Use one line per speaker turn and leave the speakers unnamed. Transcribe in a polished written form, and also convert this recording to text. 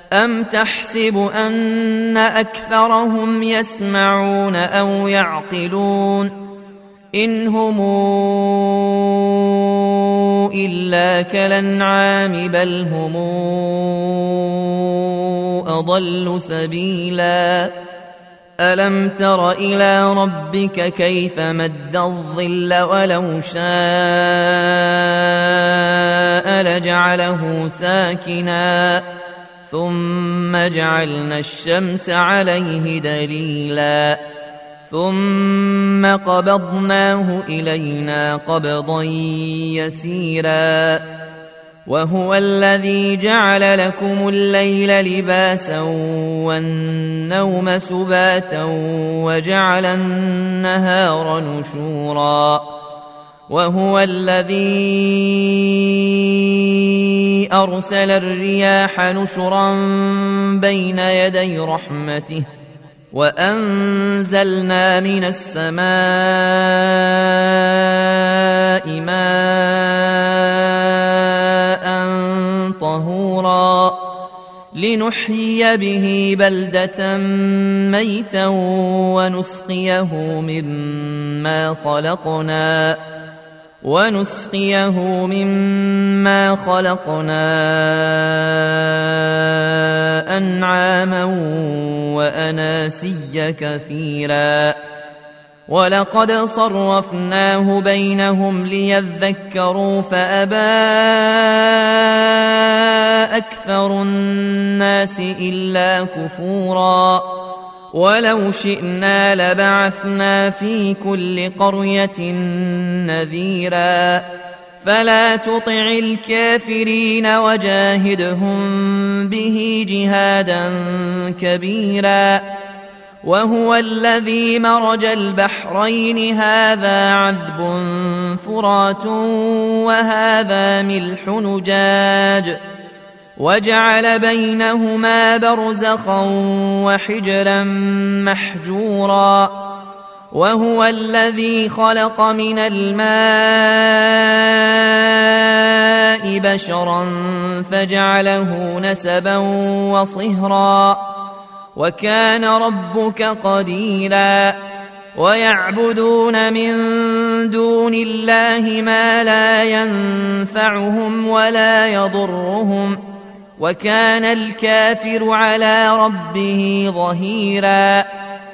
أم تحسب أن أكثرهم يسمعون أو يعقلون إن هم إلا كالأنعام بل هم أضل سبيلا ألم تر إلى ربك كيف مد الظل ولو شاء لجعله ساكنا ثم جعلنا الشمس عليه دليلا ثم قبضناه إلينا قبضا يسيرا وهو الذي جعل لكم الليل لباسا والنوم سباتا وجعل النهار نشورا وهو الذي أرسل الرياح نشرا بين يدي رحمته وأنزلنا من السماء ماء طهورا لنحيي به بلدة ميتا ونسقيه مما خلقنا أنعاما وأناسيا كثيرا ولقد صرفناه بينهم ليذكروا فأبى أكثر الناس إلا كفورا ولو شئنا لبعثنا في كل قرية نذيرا فلا تطع الكافرين وجاهدهم به جهادا كبيرا وهو الذي مرج البحرين هذا عذب فرات وهذا ملح نجاج وجعل بينهما برزخا وحجرا محجورا وهو الذي خلق من الماء بشرا فجعله نسبا وصهرا وكان ربك قديرا ويعبدون من دون الله ما لا ينفعهم ولا يضرهم وكان الكافر على ربه ظهيرا